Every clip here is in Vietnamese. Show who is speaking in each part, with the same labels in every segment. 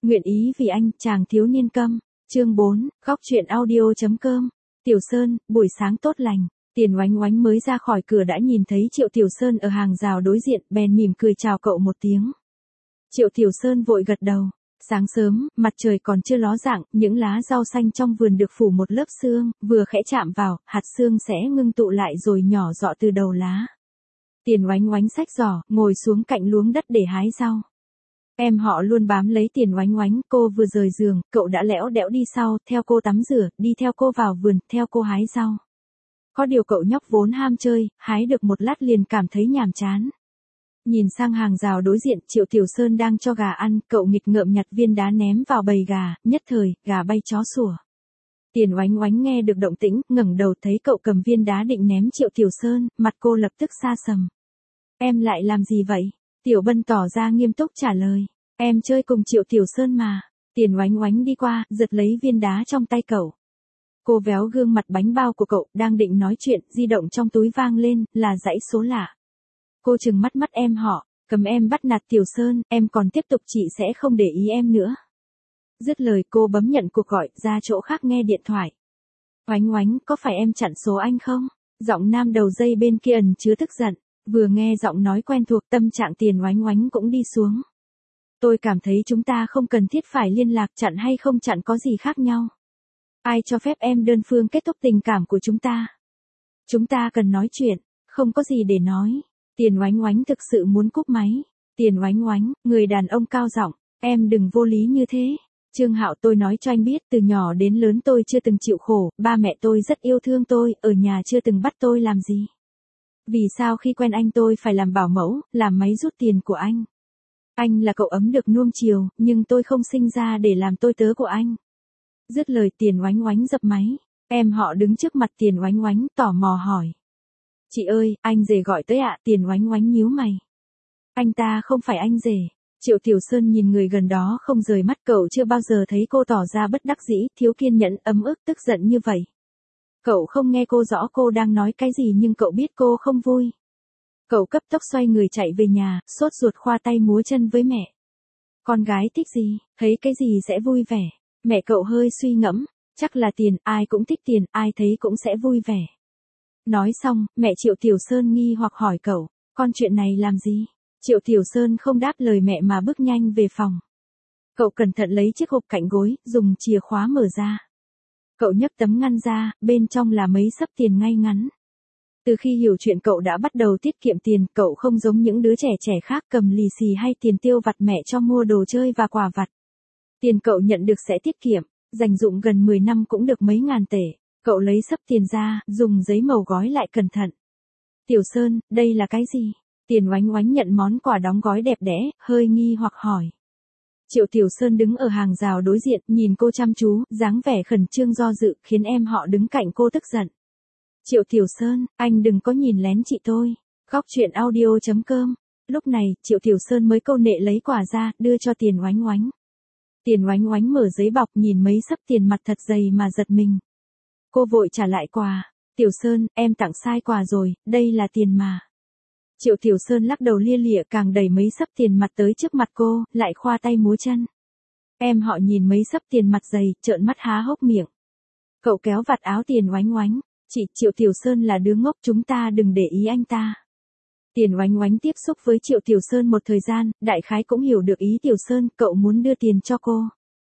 Speaker 1: Nguyện ý vì anh, chàng thiếu niên câm. Chương 4, góc truyện audio.com. Tiểu Sơn, buổi sáng tốt lành. Tiền Oánh Oánh mới ra khỏi cửa đã nhìn thấy Triệu Tiểu Sơn ở hàng rào đối diện, bèn mỉm cười chào cậu một tiếng. Triệu Tiểu Sơn vội gật đầu. Sáng sớm, mặt trời còn chưa ló dạng, những lá rau xanh trong vườn được phủ một lớp sương, vừa khẽ chạm vào, hạt sương sẽ ngưng tụ lại rồi nhỏ giọt từ đầu lá. Tiền Oánh Oánh xách giỏ, ngồi xuống cạnh luống đất để hái rau. Em họ luôn bám lấy Tiền Oánh Oánh, cô vừa rời giường, cậu đã lẽo đẽo đi sau, theo cô tắm rửa, đi theo cô vào vườn, theo cô hái rau. Có điều cậu nhóc vốn ham chơi, hái được một lát liền cảm thấy nhàm chán. Nhìn sang hàng rào đối diện, Triệu Tiểu Sơn đang cho gà ăn, cậu nghịch ngợm nhặt viên đá ném vào bầy gà, nhất thời, gà bay chó sủa. Tiền Oánh Oánh nghe được động tĩnh, ngẩng đầu thấy cậu cầm viên đá định ném Triệu Tiểu Sơn, mặt cô lập tức xa sầm. Em lại làm gì vậy? Tiểu Bân tỏ ra nghiêm túc trả lời. Em chơi cùng Triệu Tiểu Sơn mà. Tiền Oánh Oánh đi qua, giật lấy viên đá trong tay cậu. Cô véo gương mặt bánh bao của cậu, đang định nói chuyện, di động trong túi vang lên, là dãy số lạ. Cô trừng mắt mắt em họ, cầm em bắt nạt Tiểu Sơn, em còn tiếp tục chị sẽ không để ý em nữa. Dứt lời cô bấm nhận cuộc gọi, ra chỗ khác nghe điện thoại. Oánh Oánh, có phải em chặn số anh không? Giọng nam đầu dây bên kia ẩn chứa tức giận. Vừa nghe giọng nói quen thuộc, tâm trạng Tiền Oánh Oánh cũng đi xuống. Tôi cảm thấy chúng ta không cần thiết phải liên lạc, chặn hay không chặn có gì khác nhau. Ai cho phép em đơn phương kết thúc tình cảm của chúng ta? Chúng ta cần nói chuyện, không có gì để nói. Tiền Oánh Oánh thực sự muốn cúp máy. Tiền Oánh Oánh, người đàn ông cao giọng, em đừng vô lý như thế. Trương Hạo, tôi nói cho anh biết, từ nhỏ đến lớn tôi chưa từng chịu khổ, ba mẹ tôi rất yêu thương tôi, ở nhà chưa từng bắt tôi làm gì. Vì sao khi quen anh tôi phải làm bảo mẫu, làm máy rút tiền của anh? Anh là cậu ấm được nuông chiều, nhưng tôi không sinh ra để làm tôi tớ của anh. Dứt lời Tiền Oánh Oánh dập máy. Em họ đứng trước mặt Tiền Oánh Oánh, tò mò hỏi. Chị ơi, anh rể gọi tới ạ. Tiền Oánh Oánh nhíu mày. Anh ta không phải anh rể. Triệu Tiểu Sơn nhìn người gần đó không rời mắt, cậu chưa bao giờ thấy cô tỏ ra bất đắc dĩ, thiếu kiên nhẫn, ấm ức, tức giận như vậy. Cậu không nghe cô rõ cô đang nói cái gì nhưng cậu biết cô không vui. Cậu cấp tốc xoay người chạy về nhà, sốt ruột khoa tay múa chân với mẹ. Con gái thích gì, thấy cái gì sẽ vui vẻ. Mẹ cậu hơi suy ngẫm, chắc là tiền, ai cũng thích tiền, ai thấy cũng sẽ vui vẻ. Nói xong, mẹ Triệu Tiểu Sơn nghi hoặc hỏi cậu, con chuyện này làm gì? Triệu Tiểu Sơn không đáp lời mẹ mà bước nhanh về phòng. Cậu cẩn thận lấy chiếc hộp cạnh gối, dùng chìa khóa mở ra. Cậu nhấc tấm ngăn ra, bên trong là mấy xấp tiền ngay ngắn. Từ khi hiểu chuyện cậu đã bắt đầu tiết kiệm tiền, cậu không giống những đứa trẻ trẻ khác cầm lì xì hay tiền tiêu vặt mẹ cho mua đồ chơi và quà vặt. Tiền cậu nhận được sẽ tiết kiệm, dành dụm gần 10 năm cũng được mấy ngàn tệ. Cậu lấy xấp tiền ra, dùng giấy màu gói lại cẩn thận. Tiểu Sơn, đây là cái gì? Tiền Oánh Oánh nhận món quà đóng gói đẹp đẽ, hơi nghi hoặc hỏi. Triệu Tiểu Sơn đứng ở hàng rào đối diện, nhìn cô chăm chú, dáng vẻ khẩn trương do dự, khiến em họ đứng cạnh cô tức giận. Triệu Tiểu Sơn, anh đừng có nhìn lén chị tôi. Góc truyện audio.com. Lúc này, Triệu Tiểu Sơn mới câu nệ lấy quà ra, đưa cho Tiền Oánh Oánh. Tiền Oánh Oánh mở giấy bọc nhìn mấy xấp tiền mặt thật dày mà giật mình. Cô vội trả lại quà. Tiểu Sơn, em tặng sai quà rồi, đây là tiền mà. Triệu Tiểu Sơn lắc đầu lia lịa càng đẩy mấy xấp tiền mặt tới trước mặt cô, lại khoa tay múa chân. Em họ nhìn mấy xấp tiền mặt dày, trợn mắt há hốc miệng. Cậu kéo vạt áo Tiền Oánh Oánh. Chị, Triệu Tiểu Sơn là đứa ngốc, chúng ta đừng để ý anh ta. Tiền Oánh Oánh tiếp xúc với Triệu Tiểu Sơn một thời gian, đại khái cũng hiểu được ý Tiểu Sơn, cậu muốn đưa tiền cho cô.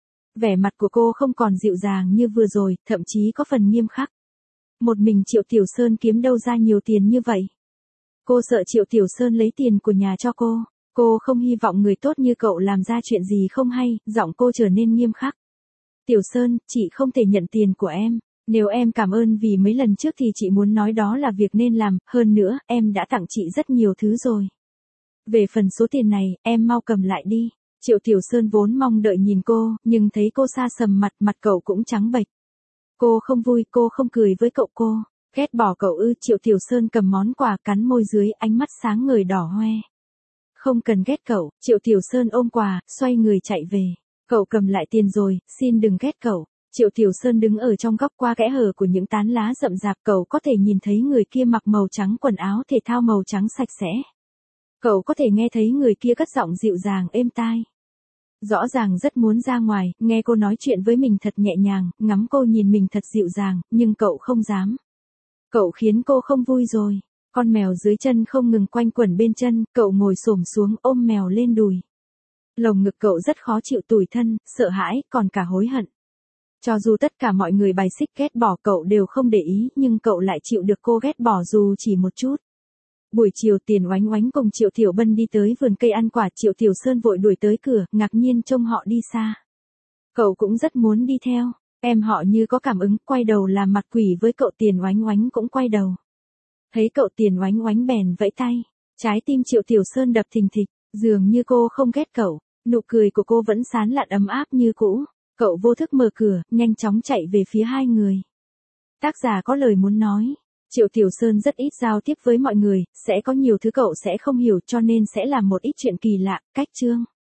Speaker 1: Vẻ mặt của cô không còn dịu dàng như vừa rồi, thậm chí có phần nghiêm khắc. Một mình Triệu Tiểu Sơn kiếm đâu ra nhiều tiền như vậy? Cô sợ Triệu Tiểu Sơn lấy tiền của nhà cho cô. Cô không hy vọng người tốt như cậu làm ra chuyện gì không hay, giọng cô trở nên nghiêm khắc. Tiểu Sơn, chị không thể nhận tiền của em. Nếu em cảm ơn vì mấy lần trước thì chị muốn nói đó là việc nên làm, hơn nữa, em đã tặng chị rất nhiều thứ rồi. Về phần số tiền này, em mau cầm lại đi. Triệu Tiểu Sơn vốn mong đợi nhìn cô, nhưng thấy cô xa sầm mặt, mặt cậu cũng trắng bệch. Cô không vui, cô không cười với cậu cô. Ghét bỏ cậu ư? Triệu Tiểu Sơn cầm món quà cắn môi dưới, ánh mắt sáng ngời đỏ hoe. Không cần ghét cậu. Triệu Tiểu Sơn ôm quà, xoay người chạy về. Cậu cầm lại tiền rồi, xin đừng ghét cậu. Triệu Tiểu Sơn đứng ở trong góc qua kẽ hở của những tán lá rậm rạp, cậu có thể nhìn thấy người kia mặc màu trắng, quần áo thể thao màu trắng sạch sẽ. Cậu có thể nghe thấy người kia cất giọng dịu dàng êm tai. Rõ ràng rất muốn ra ngoài, nghe cô nói chuyện với mình thật nhẹ nhàng, ngắm cô nhìn mình thật dịu dàng, nhưng cậu không dám. Cậu khiến cô không vui rồi. Con mèo dưới chân không ngừng quanh quẩn bên chân, cậu ngồi xổm xuống ôm mèo lên đùi. Lồng ngực cậu rất khó chịu, tủi thân, sợ hãi, còn cả hối hận. Cho dù tất cả mọi người bài xích ghét bỏ cậu đều không để ý, nhưng cậu lại chịu được cô ghét bỏ dù chỉ một chút. Buổi chiều Tiền Oánh Oánh cùng Triệu Tiểu Bân đi tới vườn cây ăn quả, Triệu Tiểu Sơn vội đuổi tới cửa, ngạc nhiên trông họ đi xa. Cậu cũng rất muốn đi theo, em họ như có cảm ứng, quay đầu làm mặt quỷ với cậu. Tiền Oánh Oánh cũng quay đầu. Thấy cậu Tiền Oánh Oánh bèn vẫy tay, trái tim Triệu Tiểu Sơn đập thình thịch, dường như cô không ghét cậu, nụ cười của cô vẫn sán lạn ấm áp như cũ. Cậu vô thức mở cửa, nhanh chóng chạy về phía hai người. Tác giả có lời muốn nói. Triệu Tiểu Sơn rất ít giao tiếp với mọi người, sẽ có nhiều thứ cậu sẽ không hiểu cho nên sẽ làm một ít chuyện kỳ lạ, cách chương.